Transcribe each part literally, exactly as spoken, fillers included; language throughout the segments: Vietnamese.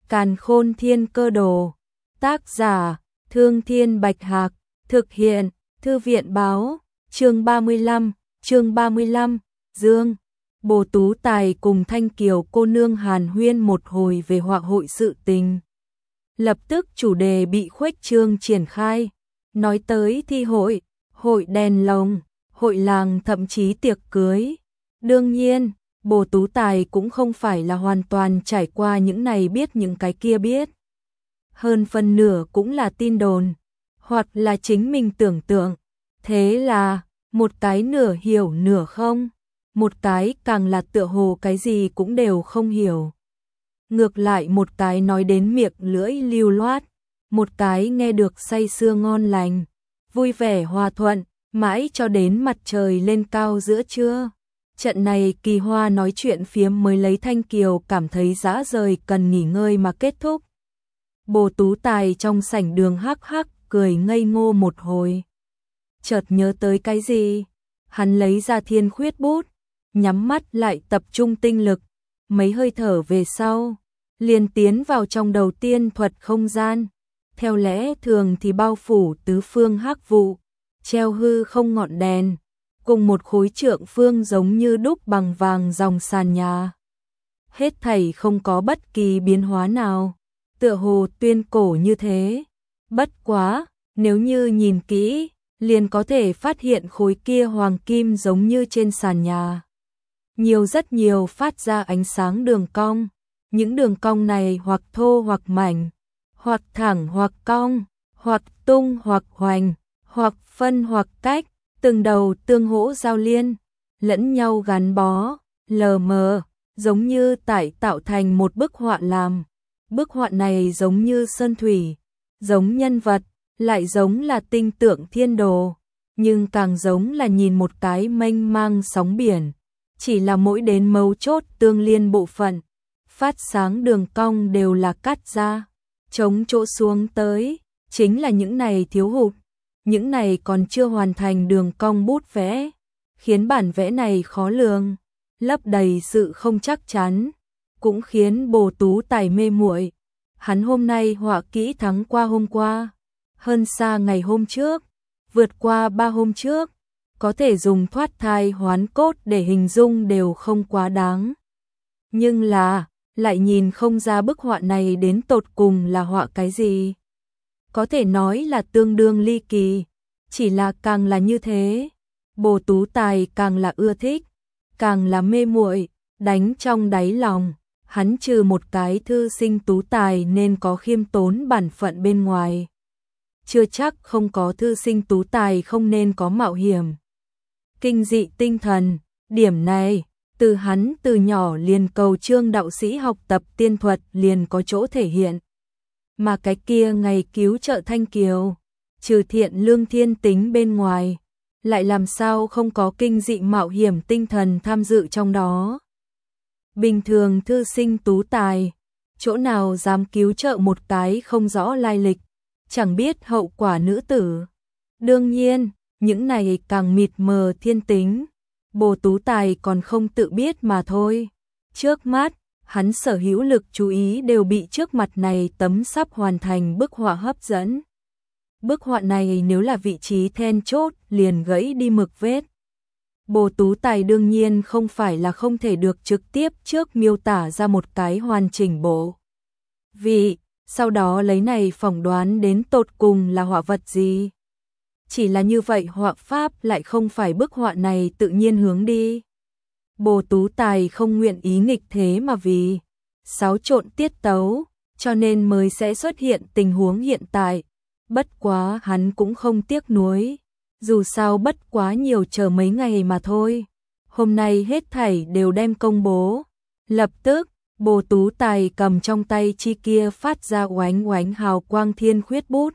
Càn Khôn Thiên Cơ Đồ. Tác giả: Thương Thiên Bạch Hạc. Thực hiện: Thư viện báo. Chương ba mươi lăm, chương ba mươi lăm, Dương. Bồ Tú Tài cùng Thanh Kiều cô nương hàn huyên một hồi về họa hội sự tình. Lập tức chủ đề bị khuếch trương triển khai, nói tới thi hội, hội đèn lồng, hội làng, thậm chí tiệc cưới. Đương nhiên, Bồ Tú Tài cũng không phải là hoàn toàn trải qua những này biết những cái kia biết. Hơn phần nửa cũng là tin đồn, hoặc là chính mình tưởng tượng. Thế là, một cái nửa hiểu nửa không, một cái càng là tựa hồ cái gì cũng đều không hiểu. Ngược lại một cái nói đến miệng lưỡi lưu loát, một cái nghe được say sưa ngon lành, vui vẻ hòa thuận, mãi cho đến mặt trời lên cao giữa trưa. Trận này kỳ hoa nói chuyện phiếm mới lấy Thanh Kiều cảm thấy dã rời cần nghỉ ngơi mà kết thúc. Bồ Tú Tài trong sảnh đường hắc hắc cười ngây ngô một hồi. Chợt nhớ tới cái gì, hắn lấy ra thiên khuyết bút, nhắm mắt lại tập trung tinh lực, mấy hơi thở về sau, liền tiến vào trong đầu tiên thuật không gian. Theo lẽ thường thì bao phủ tứ phương hắc vụ, treo hư không ngọn đèn, cùng một khối trượng phương giống như đúc bằng vàng dòng sàn nhà. Hết thảy không có bất kỳ biến hóa nào, tựa hồ tuyên cổ như thế. Bất quá, nếu như nhìn kỹ, liền có thể phát hiện khối kia hoàng kim giống như trên sàn nhà. Nhiều rất nhiều phát ra ánh sáng đường cong, những đường cong này hoặc thô hoặc mảnh, hoặc thẳng hoặc cong, hoặc tung hoặc hoành, hoặc phân hoặc cách, từng đầu tương hỗ giao liên, lẫn nhau gắn bó, lờ mờ, giống như tại tạo thành một bức họa làm. Bức họa này giống như sơn thủy, giống nhân vật, lại giống là tinh tượng thiên đồ, nhưng càng giống là nhìn một cái mênh mang sóng biển. Chỉ là mỗi đến mấu chốt tương liên bộ phận, phát sáng đường cong đều là cắt ra, chống chỗ xuống tới, chính là những này thiếu hụt, những này còn chưa hoàn thành đường cong bút vẽ, khiến bản vẽ này khó lường, lấp đầy sự không chắc chắn, cũng khiến Bồ Tú Tài mê muội. Hắn hôm nay họa kỹ thắng qua hôm qua, hơn xa ngày hôm trước, vượt qua ba hôm trước, có thể dùng thoát thai hoán cốt để hình dung đều không quá đáng. Nhưng là, lại nhìn không ra bức họa này đến tột cùng là họa cái gì. Có thể nói là tương đương ly kỳ, chỉ là càng là như thế, Bồ Tú Tài càng là ưa thích, càng là mê muội, đánh trong đáy lòng. Hắn trừ một cái thư sinh tú tài nên có khiêm tốn bản phận bên ngoài, chưa chắc không có thư sinh tú tài không nên có mạo hiểm, kinh dị tinh thần. Điểm này, từ hắn từ nhỏ liền cầu Trương đạo sĩ học tập tiên thuật liền có chỗ thể hiện. Mà cái kia ngày cứu trợ Thanh Kiều, trừ thiện lương thiên tính bên ngoài, lại làm sao không có kinh dị mạo hiểm tinh thần tham dự trong đó. Bình thường thư sinh tú tài, chỗ nào dám cứu trợ một cái không rõ lai lịch, chẳng biết hậu quả nữ tử. Đương nhiên, những này càng mịt mờ thiên tính, Bồ Tú Tài còn không tự biết mà thôi. Trước mắt, hắn sở hữu lực chú ý đều bị trước mặt này tấm sắp hoàn thành bức họa hấp dẫn. Bức họa này nếu là vị trí then chốt liền gãy đi mực vết. Bồ Tú Tài đương nhiên không phải là không thể được trực tiếp trước miêu tả ra một cái hoàn chỉnh bộ vị, sau đó lấy này phỏng đoán đến tột cùng là họa vật gì. Chỉ là như vậy họa pháp lại không phải bức họa này tự nhiên hướng đi. Bồ Tú Tài không nguyện ý nghịch thế mà vì xáo trộn tiết tấu, cho nên mới sẽ xuất hiện tình huống hiện tại. Bất quá hắn cũng không tiếc nuối, dù sao bất quá nhiều chờ mấy ngày mà thôi. Hôm nay hết thảy đều đem công bố. Lập tức, Bồ Tú Tài cầm trong tay chi kia phát ra oánh oánh hào quang thiên khuyết bút.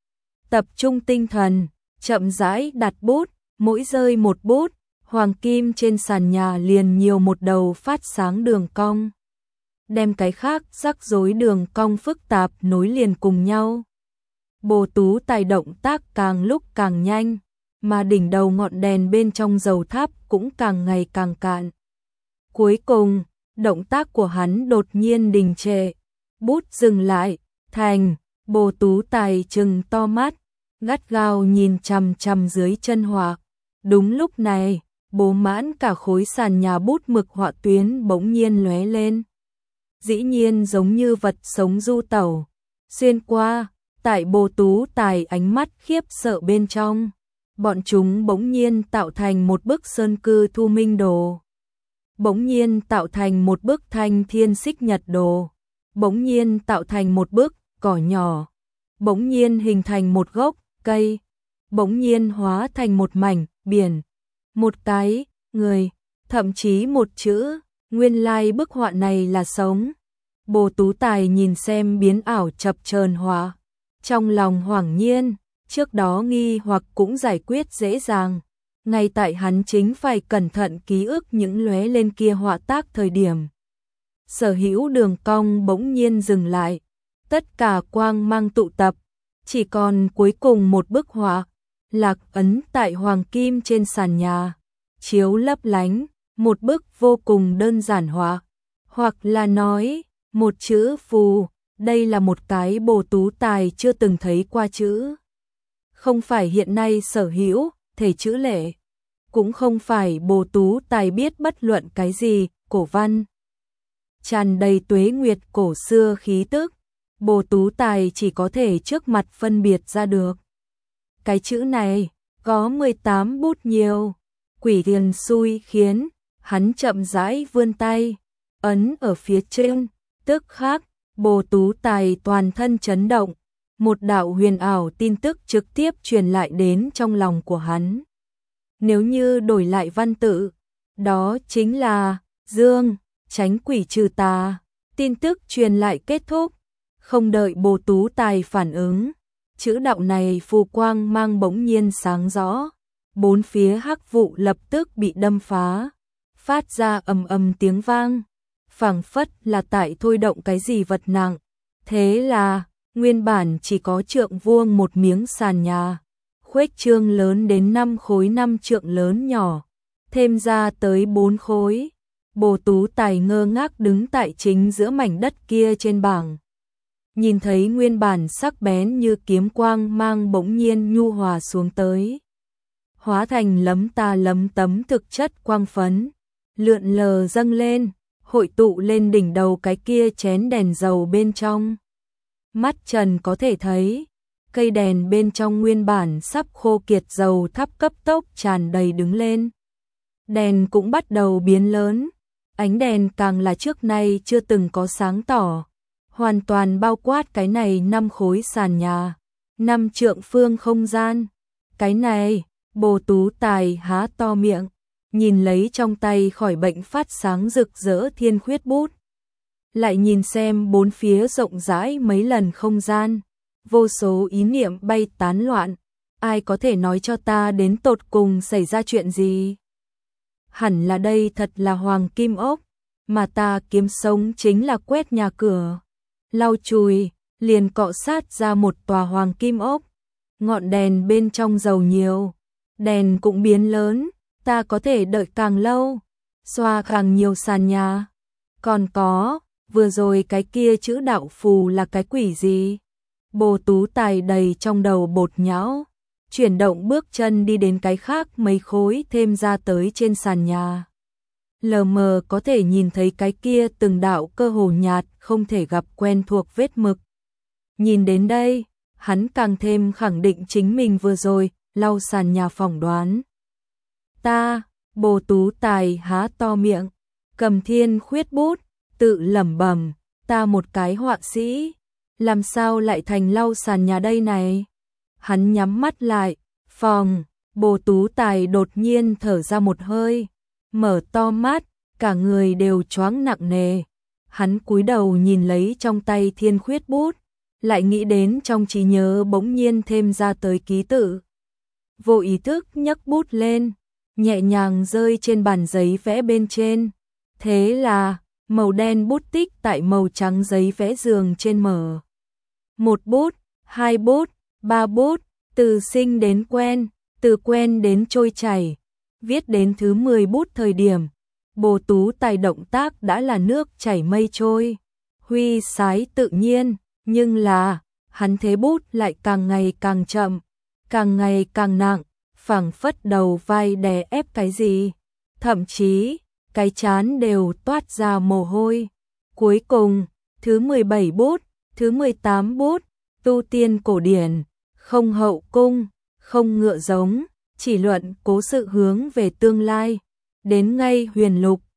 Tập trung tinh thần, chậm rãi đặt bút, mỗi rơi một bút, hoàng kim trên sàn nhà liền nhiều một đầu phát sáng đường cong. Đem cái khác rắc rối đường cong phức tạp nối liền cùng nhau. Bồ Tú Tài động tác càng lúc càng nhanh, mà đỉnh đầu ngọn đèn bên trong dầu tháp cũng càng ngày càng cạn. Cuối cùng, động tác của hắn đột nhiên đình trệ, bút dừng lại, thành, Bồ Tú Tài trừng to mắt, gắt gao nhìn chằm chằm dưới chân họa. Đúng lúc này, bố mãn cả khối sàn nhà bút mực họa tuyến bỗng nhiên lóe lên. Dĩ nhiên giống như vật sống du tẩu, xuyên qua, tại Bồ Tú Tài ánh mắt khiếp sợ bên trong. Bọn chúng bỗng nhiên tạo thành một bức sơn cư thu minh đồ. Bỗng nhiên tạo thành một bức thanh thiên xích nhật đồ. Bỗng nhiên tạo thành một bức cỏ nhỏ. Bỗng nhiên hình thành một gốc cây. Bỗng nhiên hóa thành một mảnh biển. Một cái người, thậm chí một chữ. Nguyên lai bức họa này là sống. Bồ Tú Tài nhìn xem biến ảo chập chờn họa, trong lòng hoảng nhiên, trước đó nghi hoặc cũng giải quyết dễ dàng. Ngay tại hắn chính phải cẩn thận ký ức những lóe lên kia họa tác thời điểm. Sở hữu đường cong bỗng nhiên dừng lại, tất cả quang mang tụ tập, chỉ còn cuối cùng một bức họa, lạc ấn tại hoàng kim trên sàn nhà, chiếu lấp lánh, một bức vô cùng đơn giản họa, hoặc là nói, một chữ phù, đây là một cái Bồ Tú Tài chưa từng thấy qua chữ. Không phải hiện nay sở hữu, thể chữ lệ, cũng không phải Bồ Tú Tài biết bất luận cái gì, cổ văn. Tràn đầy tuế nguyệt cổ xưa khí tức, Bồ Tú Tài chỉ có thể trước mặt phân biệt ra được. Cái chữ này, có mười tám bút nhiều, quỷ tiền xui khiến, hắn chậm rãi vươn tay, ấn ở phía trên, tức khắc, Bồ Tú Tài toàn thân chấn động, một đạo huyền ảo tin tức trực tiếp truyền lại đến trong lòng của hắn. Nếu như đổi lại văn tự, đó chính là dương, tránh quỷ trừ tà. Tin tức truyền lại kết thúc, không đợi Bồ Tú Tài phản ứng, chữ đạo này phù quang mang bỗng nhiên sáng rõ, bốn phía hắc vụ lập tức bị đâm phá, phát ra ầm ầm tiếng vang, phảng phất là tại thôi động cái gì vật nặng. Thế là, nguyên bản chỉ có trượng vuông một miếng sàn nhà, khuếch trương lớn đến năm khối năm trượng lớn nhỏ, thêm ra tới bốn khối. Bồ Tú Tài ngơ ngác đứng tại chính giữa mảnh đất kia trên bảng. Nhìn thấy nguyên bản sắc bén như kiếm quang mang bỗng nhiên nhu hòa xuống tới. Hóa thành lấm ta lấm tấm thực chất quang phấn, lượn lờ dâng lên, hội tụ lên đỉnh đầu cái kia chén đèn dầu bên trong. Mắt trần có thể thấy, cây đèn bên trong nguyên bản sắp khô kiệt dầu thắp cấp tốc tràn đầy đứng lên. Đèn cũng bắt đầu biến lớn, ánh đèn càng là trước nay chưa từng có sáng tỏ, hoàn toàn bao quát cái này năm khối sàn nhà, năm trượng phương không gian. Cái này, Bồ Tú Tài há to miệng, nhìn lấy trong tay khỏi bệnh phát sáng rực rỡ thiên khuyết bút. Lại nhìn xem bốn phía rộng rãi mấy lần không gian, vô số ý niệm bay tán loạn, ai có thể nói cho ta đến tột cùng xảy ra chuyện gì? Hẳn là đây thật là hoàng kim ốc, mà ta kiếm sống chính là quét nhà cửa, lau chùi, liền cọ sát ra một tòa hoàng kim ốc. Ngọn đèn bên trong dầu nhiều, đèn cũng biến lớn, ta có thể đợi càng lâu, xoa càng nhiều sàn nhà. Còn có, vừa rồi cái kia chữ đạo phù là cái quỷ gì? Bồ Tú Tài đầy trong đầu bột nhão, chuyển động bước chân đi đến cái khác mấy khối thêm ra tới trên sàn nhà. Lờ mờ có thể nhìn thấy cái kia từng đạo cơ hồ nhạt không thể gặp quen thuộc vết mực. Nhìn đến đây, hắn càng thêm khẳng định chính mình vừa rồi lau sàn nhà phỏng đoán. Ta, Bồ Tú Tài há to miệng, cầm thiên khuyết bút, tự lẩm bẩm, ta một cái họa sĩ, làm sao lại thành lau sàn nhà đây này? Hắn nhắm mắt lại, phòng, Bồ Tú Tài đột nhiên thở ra một hơi, mở to mắt, cả người đều choáng nặng nề. Hắn cúi đầu nhìn lấy trong tay thiên khuyết bút, lại nghĩ đến trong trí nhớ bỗng nhiên thêm ra tới ký tự. Vô ý thức nhấc bút lên, nhẹ nhàng rơi trên bàn giấy vẽ bên trên. Thế là, màu đen bút tích tại màu trắng giấy vẽ giường trên mở. Một bút, hai bút, ba bút, từ sinh đến quen, từ quen đến trôi chảy. Viết đến thứ mười bút thời điểm, Bồ Tú Tài động tác đã là nước chảy mây trôi, huy sái tự nhiên, nhưng là, hắn thế bút lại càng ngày càng chậm, càng ngày càng nặng, phảng phất đầu vai đè ép cái gì, thậm chí, cái trán đều toát ra mồ hôi. Cuối cùng, thứ mười bảy bút, thứ mười tám bút, tu tiên cổ điển, không hậu cung, không ngựa giống, chỉ luận cố sự hướng về tương lai, đến ngay huyền lục,